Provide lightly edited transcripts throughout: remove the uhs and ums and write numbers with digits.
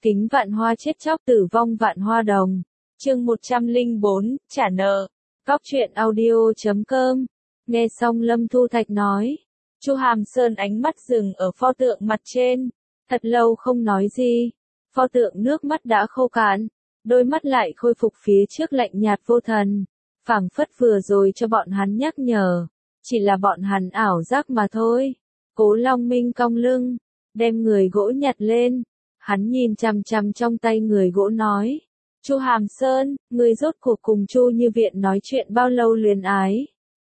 Kính vạn hoa chết chóc tử vong vạn hoa đồng. Chương 104, trả nợ. Góc truyện audio.com. Nghe xong Lâm Thu Thạch nói. Chu Hàm Sơn ánh mắt dừng ở pho tượng mặt trên. Thật lâu không nói gì. Pho tượng nước mắt đã khô cạn. Đôi mắt lại khôi phục phía trước lạnh nhạt vô thần. Phảng phất vừa rồi cho bọn hắn nhắc nhở. Chỉ là bọn hắn ảo giác mà thôi. Cố Long Minh cong lưng. Đem người gỗ nhặt lên. Hắn nhìn chằm chằm trong tay người gỗ nói. Chu Hàm Sơn, người rốt cuộc cùng Chu Như Viện nói chuyện bao lâu luyến ái?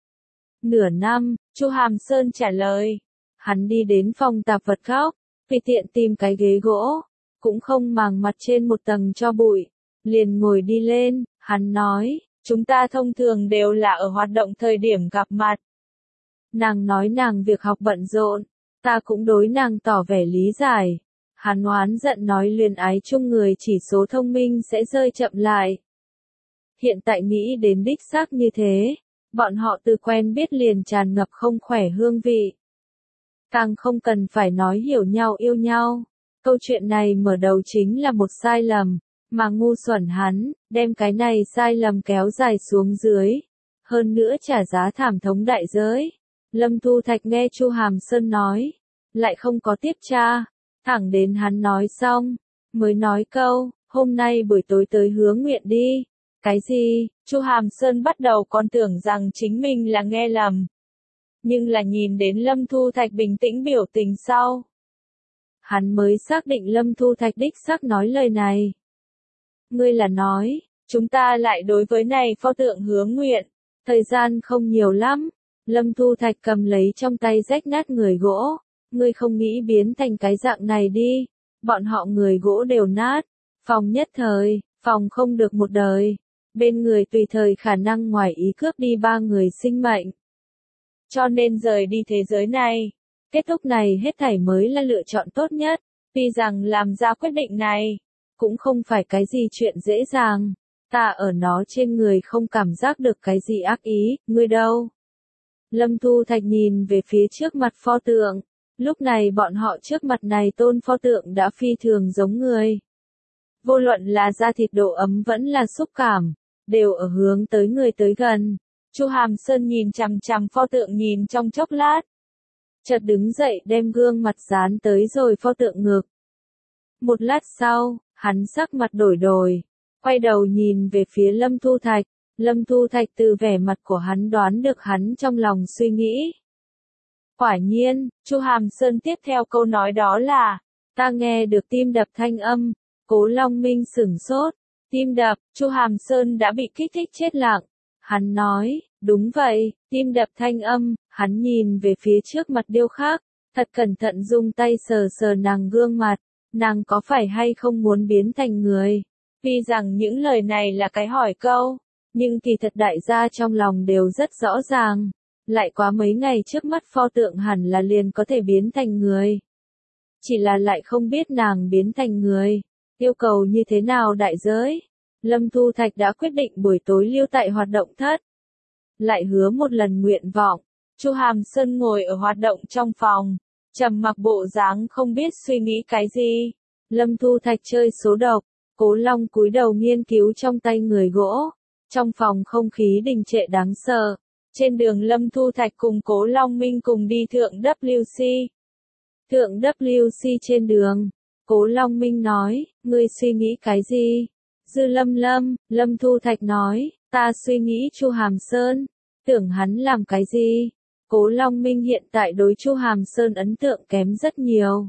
Nửa năm, Chu Hàm Sơn trả lời. Hắn đi đến phòng tạp vật góc, tùy tiện tìm cái ghế gỗ, cũng không màng mặt trên một tầng cho bụi, liền ngồi đi lên, hắn nói, chúng ta thông thường đều là ở hoạt động thời điểm gặp mặt. Nàng nói nàng việc học bận rộn, ta cũng đối nàng tỏ vẻ lý giải. Hắn oán giận nói luyến ái chung người chỉ số thông minh sẽ rơi chậm lại. Hiện tại nghĩ đến đích xác như thế, bọn họ từ quen biết liền tràn ngập không khỏe hương vị. Càng không cần phải nói hiểu nhau yêu nhau. Câu chuyện này mở đầu chính là một sai lầm, mà ngu xuẩn hắn, đem cái này sai lầm kéo dài xuống dưới. Hơn nữa trả giá thảm thống đại giới. Lâm Thu Thạch nghe Chu Hàm Sơn nói, lại không có tiếp tra. Thẳng đến hắn nói xong, mới nói câu, hôm nay buổi tối tới Hứa Nguyện đi. Cái gì? Chu Hàm Sơn bắt đầu còn tưởng rằng chính mình là nghe lầm. Nhưng là nhìn đến Lâm Thu Thạch bình tĩnh biểu tình sau. Hắn mới xác định Lâm Thu Thạch đích xác nói lời này. Ngươi là nói, chúng ta lại đối với này pho tượng Hứa Nguyện. Thời gian không nhiều lắm. Lâm Thu Thạch cầm lấy trong tay rách nát người gỗ. Ngươi không nghĩ biến thành cái dạng này đi, bọn họ người gỗ đều nát, phòng nhất thời, phòng không được một đời, bên người tùy thời khả năng ngoài ý cướp đi 3 người sinh mệnh. Cho nên rời đi thế giới này, kết thúc này hết thảy mới là lựa chọn tốt nhất, tuy rằng làm ra quyết định này, cũng không phải cái gì chuyện dễ dàng, ta ở nó trên người không cảm giác được cái gì ác ý, ngươi đâu. Lâm Thu Thạch nhìn về phía trước mặt pho tượng. Lúc này bọn họ trước mặt này tôn pho tượng đã phi thường giống người. Vô luận là da thịt độ ấm vẫn là xúc cảm, đều ở hướng tới người tới gần. Chu Hàm Sơn nhìn chằm chằm pho tượng nhìn trong chốc lát. Chợt đứng dậy đem gương mặt dán tới rồi pho tượng ngực. Một lát sau, hắn sắc mặt đổi đổi, quay đầu nhìn về phía Lâm Thu Thạch. Lâm Thu Thạch từ vẻ mặt của hắn đoán được hắn trong lòng suy nghĩ. Quả nhiên, Chu Hàm Sơn tiếp theo câu nói đó là, ta nghe được tim đập thanh âm. Cố Long Minh sửng sốt, tim đập, Chu Hàm Sơn đã bị kích thích chết lặng. Hắn nói, đúng vậy, tim đập thanh âm. Hắn nhìn về phía trước mặt điêu khắc, thật cẩn thận dùng tay sờ sờ nàng gương mặt, nàng có phải hay không muốn biến thành người. Tuy rằng những lời này là cái hỏi câu, nhưng kỳ thật đại gia trong lòng đều rất rõ ràng. Lại quá mấy ngày trước mắt pho tượng hẳn là liền có thể biến thành người. Chỉ là lại không biết nàng biến thành người. Yêu cầu như thế nào đại giới. Lâm Thu Thạch đã quyết định buổi tối lưu tại hoạt động thất. Lại hứa một lần nguyện vọng. Chu Hàm Sơn ngồi ở hoạt động trong phòng. Trầm mặc bộ dáng không biết suy nghĩ cái gì. Lâm Thu Thạch chơi số độc. Cố Long cúi đầu nghiên cứu trong tay người gỗ. Trong phòng không khí đình trệ đáng sợ. Trên đường Lâm Thu Thạch cùng Cố Long Minh cùng đi thượng WC. Thượng WC trên đường, Cố Long Minh nói, ngươi suy nghĩ cái gì? Dư Lâm Thu Thạch nói, ta suy nghĩ Chu Hàm Sơn, tưởng hắn làm cái gì? Cố Long Minh hiện tại đối Chu Hàm Sơn ấn tượng kém rất nhiều.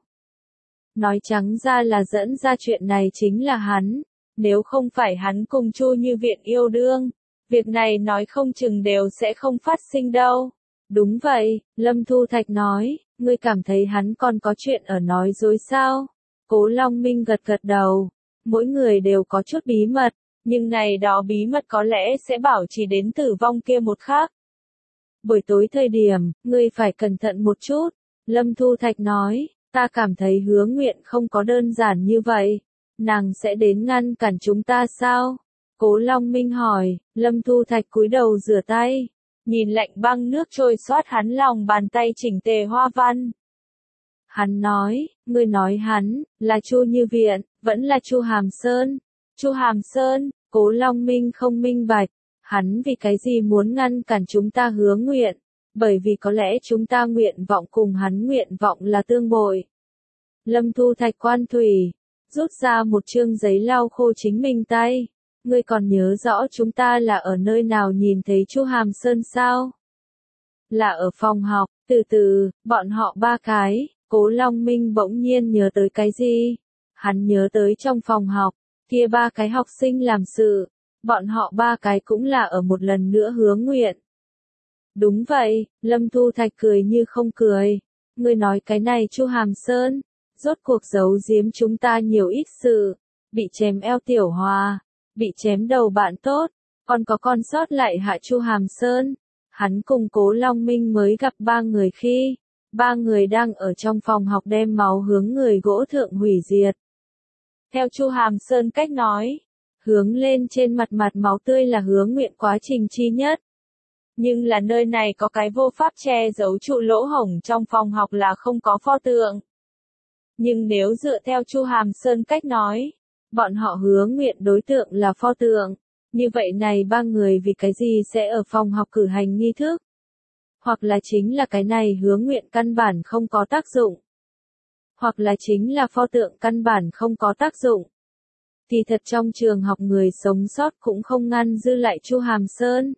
Nói trắng ra là dẫn ra chuyện này chính là hắn, nếu không phải hắn cùng Chu Như Viện yêu đương. Việc này nói không chừng đều sẽ không phát sinh đâu. Đúng vậy, Lâm Thu Thạch nói, ngươi cảm thấy hắn còn có chuyện ở nói dối sao? Cố Long Minh gật gật đầu. Mỗi người đều có chút bí mật, nhưng này đó bí mật có lẽ sẽ bảo trì đến tử vong kia một khắc. Buổi tối thời điểm, ngươi phải cẩn thận một chút. Lâm Thu Thạch nói, ta cảm thấy Hứa Nguyện không có đơn giản như vậy. Nàng sẽ đến ngăn cản chúng ta sao? Cố Long Minh hỏi. Lâm Thu Thạch cúi đầu rửa tay, nhìn lạnh băng nước trôi xoát hắn lòng bàn tay chỉnh tề hoa văn. Hắn nói, ngươi nói hắn, là Chu Như Viện, vẫn là Chu Hàm Sơn. Chu Hàm Sơn, Cố Long Minh không minh bạch, hắn vì cái gì muốn ngăn cản chúng ta hứa nguyện, bởi vì có lẽ chúng ta nguyện vọng cùng hắn nguyện vọng là tương bội. Lâm Thu Thạch quan thủy, rút ra một chương giấy lau khô chính mình tay. Ngươi còn nhớ rõ chúng ta là ở nơi nào nhìn thấy Chu Hàm Sơn sao? Là ở phòng học, từ từ, bọn họ ba cái, Cố Long Minh bỗng nhiên nhớ tới cái gì? Hắn nhớ tới trong phòng học, kia ba cái học sinh làm sự, bọn họ ba cái cũng là ở một lần nữa hứa nguyện. Đúng vậy, Lâm Thu Thạch cười như không cười. Ngươi nói cái này Chu Hàm Sơn, rốt cuộc giấu giếm chúng ta nhiều ít sự, bị chém eo Tiểu Hòa, bị chém đầu bạn tốt, còn có con sót lại hạ Chu Hàm Sơn. Hắn cùng Cố Long Minh mới gặp ba người khi, ba người đang ở trong phòng học đem máu hướng người gỗ thượng hủy diệt. Theo Chu Hàm Sơn cách nói, hướng lên trên mặt máu tươi là hứa nguyện quá trình chi nhất. Nhưng là nơi này có cái vô pháp che giấu trụ lỗ hổng trong phòng học là không có pho tượng. Nhưng nếu dựa theo Chu Hàm Sơn cách nói, bọn họ hứa nguyện đối tượng là pho tượng, như vậy này ba người vì cái gì sẽ ở phòng học cử hành nghi thức? Hoặc là chính là cái này hứa nguyện căn bản không có tác dụng. Hoặc là chính là pho tượng căn bản không có tác dụng. Thì thật trong trường học người sống sót cũng không ngăn dư lại Chu Hàm Sơn.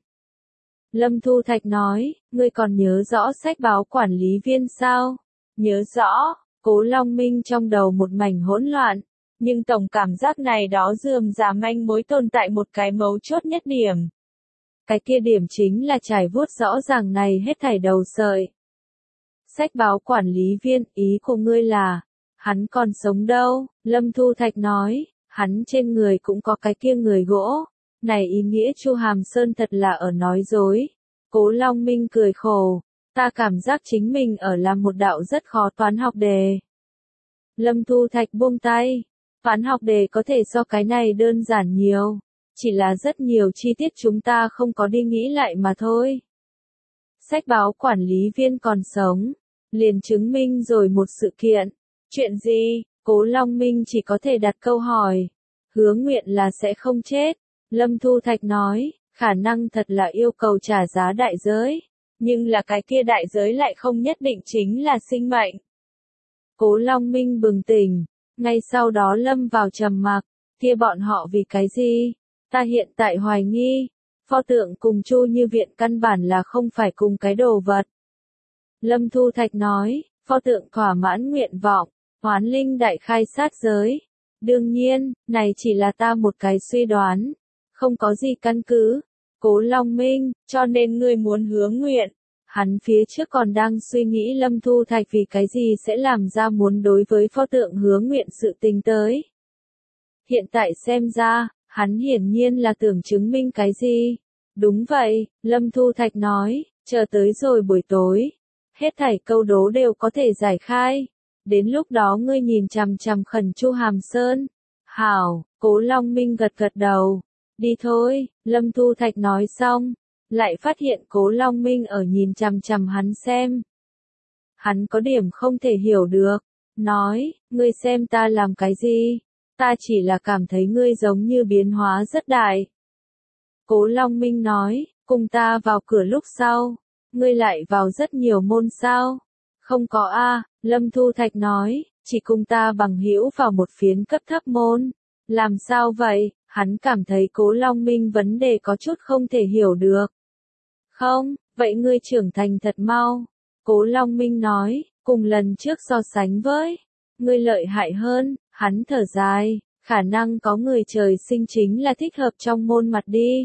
Lâm Thu Thạch nói, ngươi còn nhớ rõ sách báo quản lý viên sao? Nhớ rõ, Cố Long Minh trong đầu một mảnh hỗn loạn, nhưng tổng cảm giác này đó rườm rà manh mối tồn tại một cái mấu chốt nhất điểm. Cái kia điểm chính là trải vuốt rõ ràng này hết thảy đầu sợi. Sách báo quản lý viên, ý của ngươi là, hắn còn sống đâu? Lâm Thu Thạch nói, hắn trên người cũng có cái kia người gỗ. Này ý nghĩa Chu Hàm Sơn thật là ở nói dối. Cố Long Minh cười khổ, ta cảm giác chính mình ở làm một đạo rất khó toán học đề. Lâm Thu Thạch buông tay, toán học đề có thể so cái này đơn giản nhiều, chỉ là rất nhiều chi tiết chúng ta không có đi nghĩ lại mà thôi. Sách báo quản lý viên còn sống, liền chứng minh rồi một sự kiện. Chuyện gì? Cố Long Minh chỉ có thể đặt câu hỏi. Hứa nguyện là sẽ không chết. Lâm Thu Thạch nói, khả năng thật là yêu cầu trả giá đại giới, nhưng là cái kia đại giới lại không nhất định chính là sinh mệnh. Cố Long Minh bừng tỉnh, ngay sau đó lâm vào trầm mặc, kia bọn họ vì cái gì? Ta hiện tại hoài nghi, pho tượng cùng Chu Như Viện căn bản là không phải cùng cái đồ vật. Lâm Thu Thạch nói, pho tượng thỏa mãn nguyện vọng, hoán linh đại khai sát giới. Đương nhiên, này chỉ là ta một cái suy đoán, không có gì căn cứ. Cố Long Minh, cho nên ngươi muốn hứa nguyện. Hắn phía trước còn đang suy nghĩ Lâm Thu Thạch vì cái gì sẽ làm ra muốn đối với pho tượng hứa nguyện sự tình tới. Hiện tại xem ra, hắn hiển nhiên là tưởng chứng minh cái gì. Đúng vậy, Lâm Thu Thạch nói, chờ tới rồi buổi tối. Hết thảy câu đố đều có thể giải khai. Đến lúc đó ngươi nhìn chằm chằm khẩn Chu Hàm Sơn. Hảo, Cố Long Minh gật gật đầu. Đi thôi, Lâm Thu Thạch nói xong, lại phát hiện Cố Long Minh ở nhìn chằm chằm hắn xem. Hắn có điểm không thể hiểu được, nói, ngươi xem ta làm cái gì, ta chỉ là cảm thấy ngươi giống như biến hóa rất đại. Cố Long Minh nói, cùng ta vào cửa lúc sau, ngươi lại vào rất nhiều môn sao? Không có a, Lâm Thu Thạch nói, chỉ cùng ta bằng hữu vào một phiến cấp thấp môn. Làm sao vậy? Hắn cảm thấy Cố Long Minh vấn đề có chút không thể hiểu được. Không, vậy ngươi trưởng thành thật mau. Cố Long Minh nói, cùng lần trước so sánh với, ngươi lợi hại hơn. Hắn thở dài, khả năng có người trời sinh chính là thích hợp trong môn mặt đi.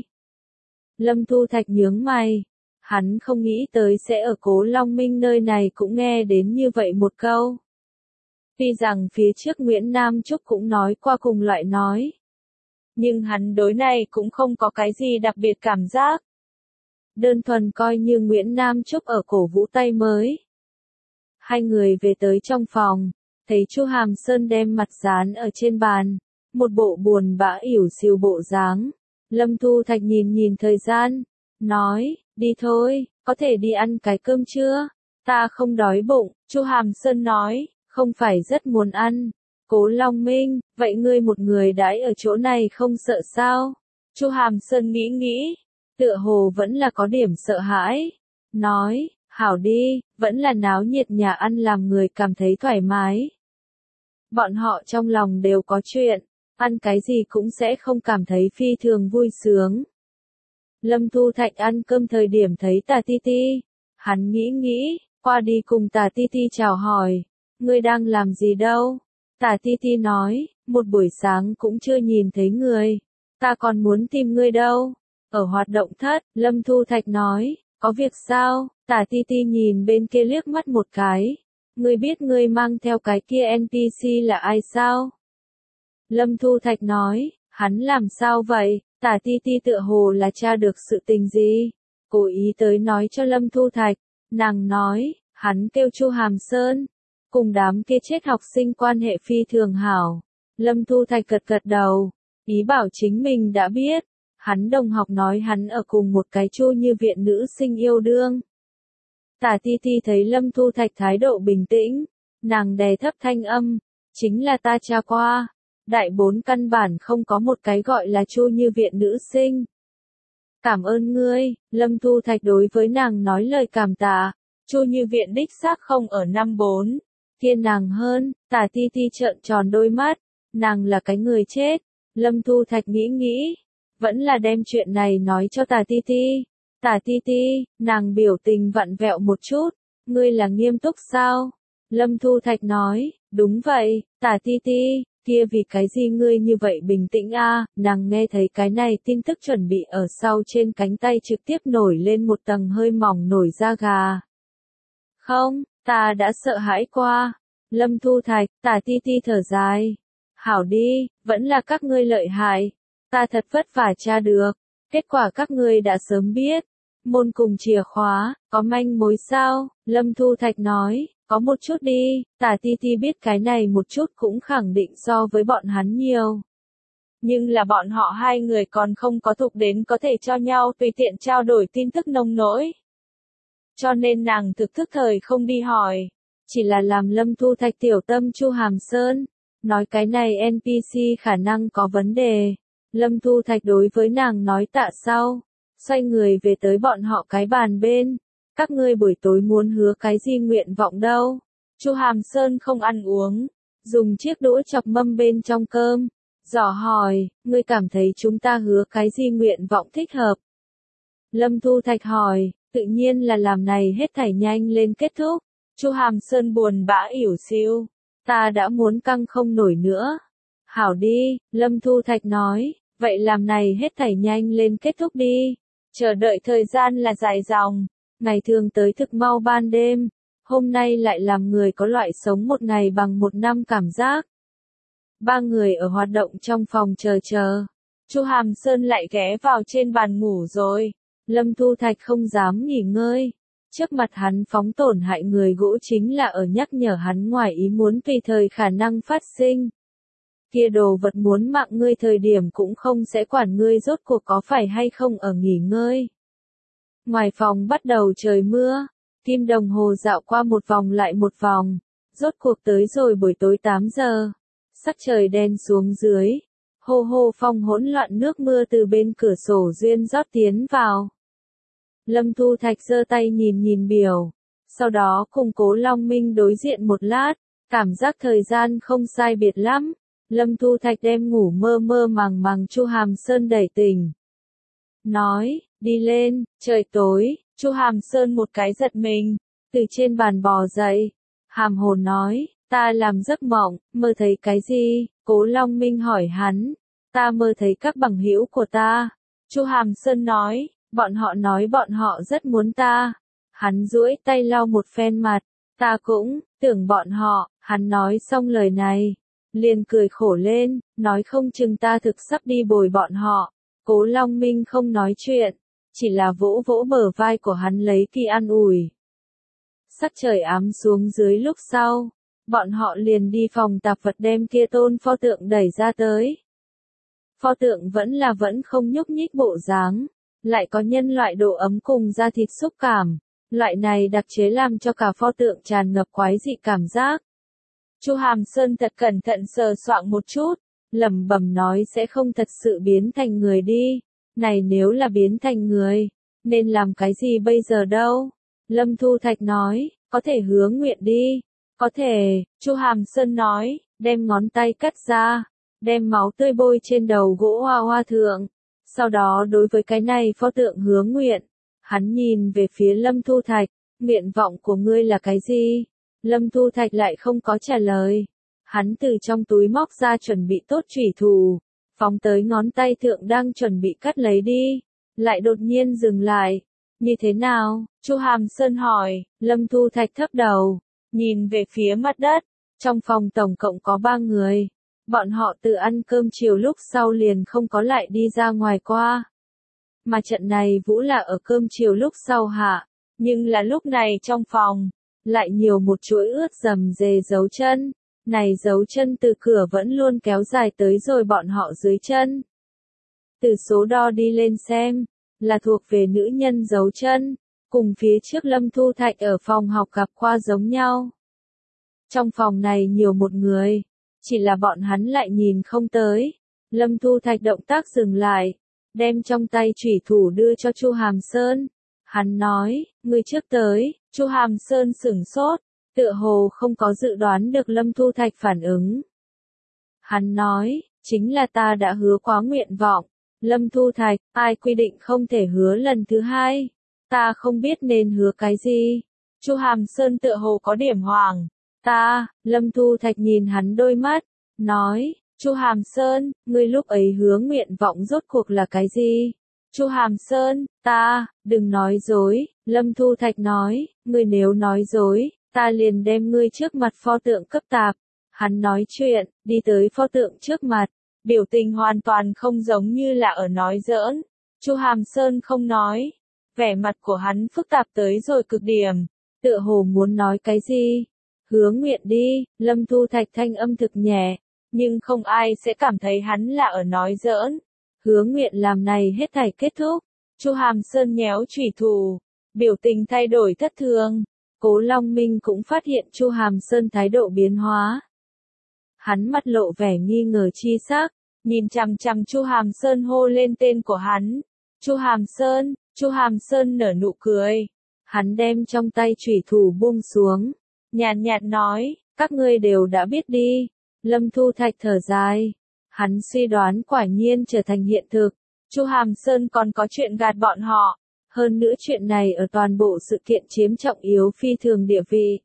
Lâm Thu Thạch nhướng mày. Hắn không nghĩ tới sẽ ở Cố Long Minh nơi này cũng nghe đến như vậy một câu. Tuy rằng phía trước Nguyễn Nam Trúc cũng nói qua cùng loại nói. Nhưng hắn đối này cũng không có cái gì đặc biệt cảm giác. Đơn thuần coi như Nguyễn Nam Trúc ở cổ vũ tay mới. Hai người về tới trong phòng, thấy Chu Hàm Sơn đem mặt dán ở trên bàn, một bộ buồn bã ỉu xìu bộ dáng. Lâm Thu Thạch nhìn nhìn thời gian, nói, đi thôi, có thể đi ăn cái cơm chưa? Ta không đói bụng, Chu Hàm Sơn nói, không phải rất muốn ăn. Cố Long Minh, vậy ngươi một người đãi ở chỗ này không sợ sao? Chu Hàm Sơn nghĩ nghĩ, tựa hồ vẫn là có điểm sợ hãi. Nói, hảo đi, vẫn là náo nhiệt nhà ăn làm người cảm thấy thoải mái. Bọn họ trong lòng đều có chuyện, ăn cái gì cũng sẽ không cảm thấy phi thường vui sướng. Lâm Thu Thạch ăn cơm thời điểm thấy Tà Ti Ti. Hắn nghĩ nghĩ, qua đi cùng Tà Ti Ti chào hỏi. Ngươi đang làm gì đâu? Tà Ti Ti nói, một buổi sáng cũng chưa nhìn thấy người. Ta còn muốn tìm ngươi đâu. Ở hoạt động thất, Lâm Thu Thạch nói, có việc sao? Tà Ti Ti nhìn bên kia liếc mắt một cái. Ngươi biết ngươi mang theo cái kia NPC là ai sao? Lâm Thu Thạch nói, hắn làm sao vậy? Tà Ti Ti tựa hồ là tra được sự tình gì? Cố ý tới nói cho Lâm Thu Thạch. Nàng nói, hắn kêu Chu Hàm Sơn. Cùng đám kia chết học sinh quan hệ phi thường hảo. Lâm Thu Thạch gật gật đầu. Ý bảo chính mình đã biết. Hắn đồng học nói hắn ở cùng một cái Chu Như Viện nữ sinh yêu đương. Tà Ti Ti thấy Lâm Thu Thạch thái độ bình tĩnh. Nàng đè thấp thanh âm. Chính là ta tra qua. Đại 4 căn bản không có một cái gọi là Chu Như Viện nữ sinh. Cảm ơn ngươi, Lâm Thu Thạch đối với nàng nói lời cảm tạ. Chu Như Viện đích xác không ở năm 4. Kia nàng hơn, Tà Ti Ti trợn tròn đôi mắt. Nàng là cái người chết. Lâm Thu Thạch nghĩ nghĩ. Vẫn là đem chuyện này nói cho Tà Ti Ti. Tà Ti Ti, nàng biểu tình vặn vẹo một chút. Ngươi là nghiêm túc sao? Lâm Thu Thạch nói, đúng vậy, Tà Ti Ti. Kia vì cái gì ngươi như vậy bình tĩnh a? Nàng nghe thấy cái này tin tức chuẩn bị ở sau trên cánh tay trực tiếp nổi lên một tầng hơi mỏng nổi da gà. Không, ta đã sợ hãi qua. Lâm Thu Thạch, Tà Ti Ti thở dài. Hảo đi, vẫn là các ngươi lợi hại. Ta thật vất vả tra được. Kết quả các ngươi đã sớm biết. Môn cùng chìa khóa, có manh mối sao? Lâm Thu Thạch nói. Có một chút đi, Tà Ti Ti biết cái này một chút cũng khẳng định so với bọn hắn nhiều. Nhưng là bọn họ hai người còn không có thuộc đến có thể cho nhau tùy tiện trao đổi tin tức nông nỗi. Cho nên nàng thực thức thời không đi hỏi. Chỉ là làm Lâm Thu Thạch tiểu tâm Chu Hàm Sơn. Nói cái này NPC khả năng có vấn đề. Lâm Thu Thạch đối với nàng nói tạ sau. Xoay người về tới bọn họ cái bàn bên. Các ngươi buổi tối muốn hứa cái gì nguyện vọng đâu? Chu Hàm Sơn không ăn uống, dùng chiếc đũa chọc mâm bên trong cơm, dò hỏi, ngươi cảm thấy chúng ta hứa cái gì nguyện vọng thích hợp? Lâm Thu Thạch hỏi, tự nhiên là làm này hết thảy nhanh lên kết thúc. Chu Hàm Sơn buồn bã ỉu xìu, ta đã muốn căng không nổi nữa. Hảo đi, Lâm Thu Thạch nói, vậy làm này hết thảy nhanh lên kết thúc đi. Chờ đợi thời gian là dài dòng. Ngày thường tới thực mau ban đêm, hôm nay lại làm người có loại sống một ngày bằng một năm cảm giác. Ba người ở hoạt động trong phòng chờ. Chu Hàm Sơn lại ghé vào trên bàn ngủ rồi. Lâm Thu Thạch không dám nghỉ ngơi. Trước mặt hắn phóng tổn hại người gỗ chính là ở nhắc nhở hắn ngoài ý muốn tùy thời khả năng phát sinh. Kia đồ vật muốn mạng ngươi thời điểm cũng không sẽ quản ngươi rốt cuộc có phải hay không ở nghỉ ngơi. Ngoài phòng bắt đầu trời mưa, kim đồng hồ dạo qua một vòng lại một vòng, rốt cuộc tới rồi buổi tối 8 giờ, sắc trời đen xuống dưới, hô hô phong hỗn loạn nước mưa từ bên cửa sổ duyên rót tiến vào. Lâm Thu Thạch giơ tay nhìn biểu, sau đó cùng Cố Long Minh đối diện một lát, cảm giác thời gian không sai biệt lắm, Lâm Thu Thạch đem ngủ mơ mơ màng Chu Hàm Sơn đẩy tỉnh. Nói, đi lên, trời tối, Chu Hàm Sơn một cái giật mình, từ trên bàn bò dậy, hàm hồn nói, ta làm giấc mộng, mơ thấy cái gì? Cố Long Minh hỏi hắn, ta mơ thấy các bằng hữu của ta. Chu Hàm Sơn nói, bọn họ nói bọn họ rất muốn ta. Hắn duỗi tay lau một phen mặt, ta cũng, tưởng bọn họ, hắn nói xong lời này, liền cười khổ lên, nói không chừng ta thực sắp đi bồi bọn họ. Cố Long Minh không nói chuyện, chỉ là vỗ vỗ bờ vai của hắn lấy kỳ an ủi. Sắc trời ám xuống dưới lúc sau, bọn họ liền đi phòng tạp vật đem kia tôn pho tượng đẩy ra tới. Pho tượng vẫn không nhúc nhích bộ dáng, lại có nhân loại độ ấm cùng da thịt xúc cảm, loại này đặc chế làm cho cả pho tượng tràn ngập quái dị cảm giác. Chu Hàm Sơn thật cẩn thận sờ soạng một chút, lẩm bẩm nói sẽ không thật sự biến thành người đi. Này nếu là biến thành người, nên làm cái gì bây giờ đâu? Lâm Thu Thạch nói, có thể hứa nguyện đi. Có thể, Chu Hàm Sơn nói, đem ngón tay cắt ra, đem máu tươi bôi trên đầu gỗ hoa hoa thượng. Sau đó đối với cái này pho tượng hứa nguyện, hắn nhìn về phía Lâm Thu Thạch, nguyện vọng của ngươi là cái gì? Lâm Thu Thạch lại không có trả lời. Hắn từ trong túi móc ra chuẩn bị tốt chủy thủ, phóng tới ngón tay thượng đang chuẩn bị cắt lấy đi, lại đột nhiên dừng lại. Như thế nào? Chu Hàm Sơn hỏi. Lâm Thu Thạch thấp đầu, nhìn về phía mặt đất. Trong phòng tổng cộng có 3 người. Bọn họ tự ăn cơm chiều lúc sau liền không có lại đi ra ngoài qua. Mà trận này Vũ là ở cơm chiều lúc sau hạ, nhưng là lúc này trong phòng, lại nhiều một chuỗi ướt rầm rề dấu chân. Này dấu chân từ cửa vẫn luôn kéo dài tới rồi bọn họ dưới chân. Từ số đo đi lên xem, là thuộc về nữ nhân dấu chân, cùng phía trước Lâm Thu Thạch ở phòng học gặp qua giống nhau. Trong phòng này nhiều một người, chỉ là bọn hắn lại nhìn không tới. Lâm Thu Thạch động tác dừng lại, đem trong tay chủy thủ đưa cho Chu Hàm Sơn. Hắn nói, ngươi trước tới. Chu Hàm Sơn sửng sốt, tựa hồ không có dự đoán được Lâm Thu Thạch phản ứng. Hắn nói, chính là ta đã hứa quá nguyện vọng. Lâm Thu Thạch, ai quy định không thể hứa lần thứ hai? Ta không biết nên hứa cái gì. Chu Hàm Sơn tựa hồ có điểm hoàng. Lâm Thu Thạch nhìn hắn đôi mắt, nói, Chu Hàm Sơn, ngươi lúc ấy hứa nguyện vọng rốt cuộc là cái gì? Chu Hàm Sơn, đừng nói dối. Lâm Thu Thạch nói, ngươi nếu nói dối, ta liền đem ngươi trước mặt pho tượng cấp tạp. Hắn nói chuyện, đi tới pho tượng trước mặt, biểu tình hoàn toàn không giống như là ở nói giỡn. Chu Hàm Sơn không nói, vẻ mặt của hắn phức tạp tới rồi cực điểm, tựa hồ muốn nói cái gì. Hứa nguyện đi. Lâm Thu Thạch thanh âm thực nhẹ, nhưng không ai sẽ cảm thấy hắn là ở nói giỡn. Hứa nguyện làm này hết thảy kết thúc. Chu Hàm Sơn nhéo chủy thủ, biểu tình thay đổi thất thường. Cố Long Minh cũng phát hiện Chu Hàm Sơn thái độ biến hóa. Hắn mặt lộ vẻ nghi ngờ chi sắc, nhìn chằm chằm Chu Hàm Sơn hô lên tên của hắn. Chu Hàm Sơn nở nụ cười. Hắn đem trong tay chủy thủ buông xuống, nhàn nhạt nói, các ngươi đều đã biết đi. Lâm Thu Thạch thở dài. Hắn suy đoán quả nhiên trở thành hiện thực. Chu Hàm Sơn còn có chuyện gạt bọn họ. Hơn nữa chuyện này ở toàn bộ sự kiện chiếm trọng yếu phi thường địa vị.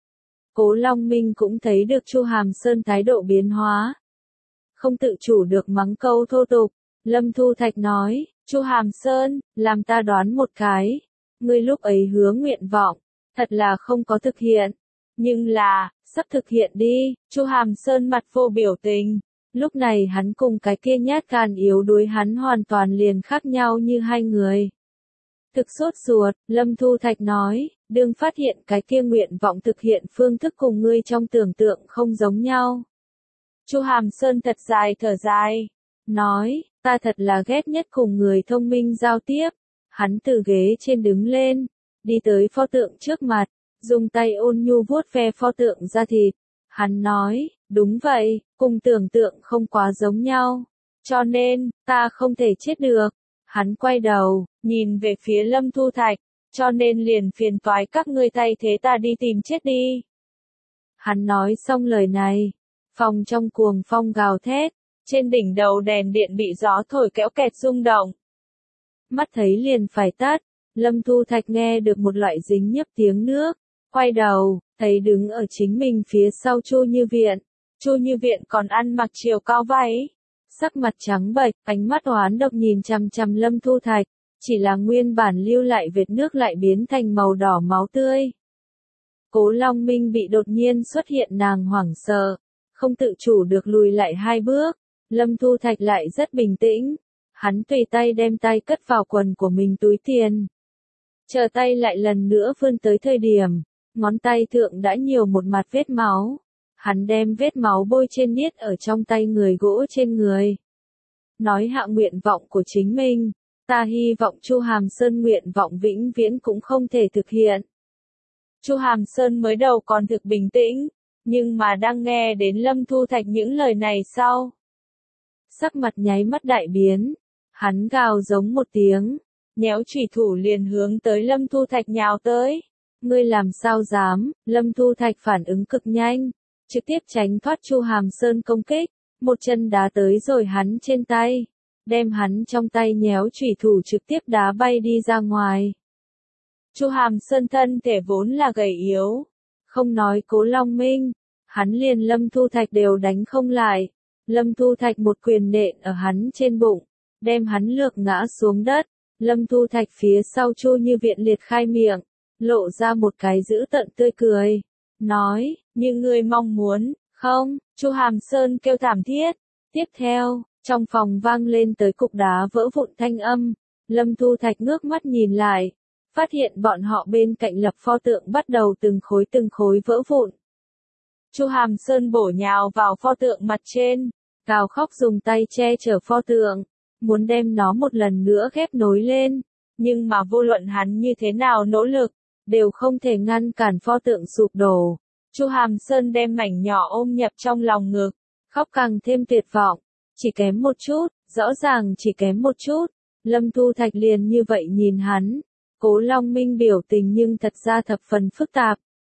Cố Long Minh cũng thấy được Chu Hàm Sơn thái độ biến hóa. Không tự chủ được mắng câu thô tục. Lâm Thu Thạch nói, Chu Hàm Sơn, làm ta đoán một cái. Ngươi lúc ấy hứa nguyện vọng, thật là không có thực hiện. Nhưng là, sắp thực hiện đi. Chu Hàm Sơn mặt vô biểu tình. Lúc này hắn cùng cái kia nhát gan yếu đuối hắn hoàn toàn liền khác nhau như hai người. Thực sốt ruột, Lâm Thu Thạch nói, đừng phát hiện cái kia nguyện vọng thực hiện phương thức cùng ngươi trong tưởng tượng không giống nhau. Chu Hàm Sơn thật dài thở dài, nói, ta thật là ghét nhất cùng người thông minh giao tiếp. Hắn từ ghế trên đứng lên, đi tới pho tượng trước mặt, dùng tay ôn nhu vuốt ve pho tượng da thịt. Hắn nói, đúng vậy, cùng tưởng tượng không quá giống nhau. Cho nên, ta không thể chết được. Hắn quay đầu, nhìn về phía Lâm Thu Thạch, cho nên liền phiền toái các ngươi thay thế ta đi tìm chết đi. Hắn nói xong lời này, phòng trong cuồng phong gào thét, trên đỉnh đầu đèn điện bị gió thổi kéo kẹt rung động. Mắt thấy liền phải tắt, Lâm Thu Thạch nghe được một loại dính nhấp tiếng nước, quay đầu, thấy đứng ở chính mình phía sau Chu Như Viện. Chu Như Viện còn ăn mặc chiều cao váy, sắc mặt trắng bệch, ánh mắt oán độc nhìn chằm chằm Lâm Thu Thạch, chỉ là nguyên bản lưu lại vệt nước lại biến thành màu đỏ máu tươi. Cố Long Minh bị đột nhiên xuất hiện nàng hoảng sợ, không tự chủ được lùi lại 2 bước. Lâm Thu Thạch lại rất bình tĩnh, hắn tùy tay đem tay cất vào quần của mình túi tiền. Chờ tay lại lần nữa vươn tới thời điểm, ngón tay thượng đã nhiều một mặt vết máu. Hắn đem vết máu bôi trên niết ở trong tay người gỗ trên người. Nói hạ nguyện vọng của chính mình, ta hy vọng Chu Hàm Sơn nguyện vọng vĩnh viễn cũng không thể thực hiện. Chu Hàm Sơn mới đầu còn thực bình tĩnh, Nhưng mà đang nghe đến Lâm Thu Thạch những lời này sau, sắc mặt nháy mắt đại biến, hắn gào giống một tiếng, nhéo chủy thủ liền hướng tới Lâm Thu Thạch nhào tới. Ngươi làm sao dám? Lâm Thu Thạch phản ứng cực nhanh, trực tiếp tránh thoát Chu Hàm Sơn công kích, một chân đá tới rồi hắn trên tay, đem hắn trong tay nhéo chủy thủ trực tiếp đá bay đi ra ngoài. Chu Hàm Sơn thân thể vốn là gầy yếu, không nói Cố Long Minh, hắn liền Lâm Thu Thạch đều đánh không lại. Lâm Thu Thạch một quyền nện ở hắn trên bụng, đem hắn lược ngã xuống đất. Lâm Thu Thạch phía sau Chu Như Viện liệt khai miệng, lộ ra một cái dữ tợn tươi cười, nói, như ngươi mong muốn, không? Chu Hàm Sơn kêu thảm thiết. Tiếp theo, trong phòng vang lên tới cục đá vỡ vụn thanh âm, Lâm Thu Thạch ngước mắt nhìn lại, phát hiện bọn họ bên cạnh lập pho tượng bắt đầu từng khối vỡ vụn. Chu Hàm Sơn bổ nhào vào pho tượng mặt trên, gào khóc dùng tay che chở pho tượng, muốn đem nó một lần nữa ghép nối lên, nhưng mà vô luận hắn như thế nào nỗ lực, đều không thể ngăn cản pho tượng sụp đổ. Chu Hàm Sơn đem mảnh nhỏ ôm nhập trong lòng ngực, khóc càng thêm tuyệt vọng, chỉ kém một chút, rõ ràng chỉ kém một chút. Lâm Thu Thạch liền như vậy nhìn hắn, Cố Long Minh biểu tình nhưng thật ra thập phần phức tạp.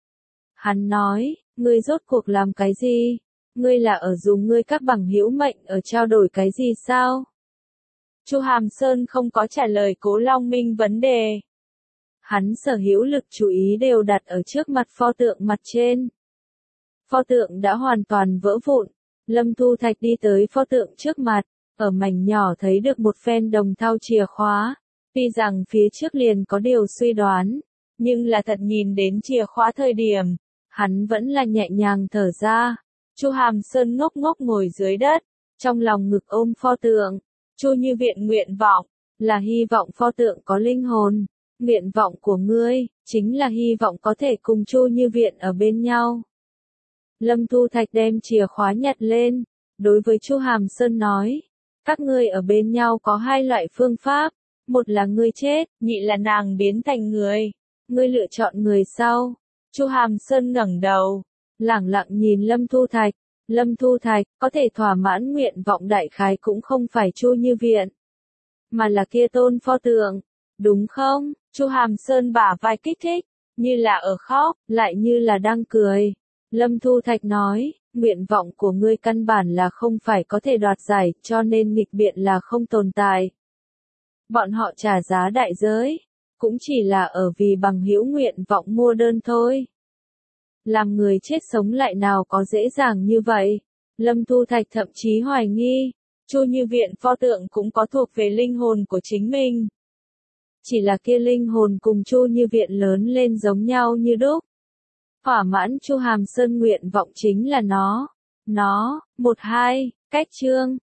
Hắn nói, ngươi rốt cuộc làm cái gì? Ngươi là ở dùng ngươi các bằng hữu mệnh ở trao đổi cái gì sao? Chu Hàm Sơn không có trả lời Cố Long Minh vấn đề. Hắn sở hữu lực chú ý đều đặt ở trước mặt pho tượng mặt trên. Pho tượng đã hoàn toàn vỡ vụn. Lâm Thu Thạch đi tới pho tượng trước mặt, ở mảnh nhỏ thấy được một phen đồng thau chìa khóa. Tuy rằng phía trước liền có điều suy đoán, nhưng là thật nhìn đến chìa khóa thời điểm, hắn vẫn là nhẹ nhàng thở ra. Chu Hàm Sơn ngốc ngốc ngồi dưới đất, trong lòng ngực ôm pho tượng. Chu Như Viện nguyện vọng, là hy vọng pho tượng có linh hồn. Nguyện vọng của ngươi, chính là hy vọng có thể cùng Chu Như Viện ở bên nhau. Lâm Thu Thạch đem chìa khóa nhặt lên, đối với Chu Hàm Sơn nói, các ngươi ở bên nhau có hai loại phương pháp, một là ngươi chết, nhị là nàng biến thành người. Ngươi lựa chọn người sau. Chu Hàm Sơn ngẩng đầu, lẳng lặng nhìn Lâm Thu Thạch. Lâm Thu Thạch, có thể thỏa mãn nguyện vọng đại khái cũng không phải Chu Như Viện, mà là kia tôn pho tượng, đúng không? Chu Hàm Sơn bả vai kích thích, như là ở khóc, lại như là đang cười. Lâm Thu Thạch nói, nguyện vọng của ngươi căn bản là không phải có thể đoạt giải, cho nên nghịch biện là không tồn tại. Bọn họ trả giá đại giới, cũng chỉ là ở vì bằng hữu nguyện vọng mua đơn thôi. Làm người chết sống lại nào có dễ dàng như vậy. Lâm Thu Thạch thậm chí hoài nghi, Chu Như Viện pho tượng cũng có thuộc về linh hồn của chính mình. Chỉ là kia linh hồn cùng Chu Như Viện lớn lên giống nhau như đúc. Thỏa mãn Chu Hàm Sơn nguyện vọng chính là nó. 12, cách chương.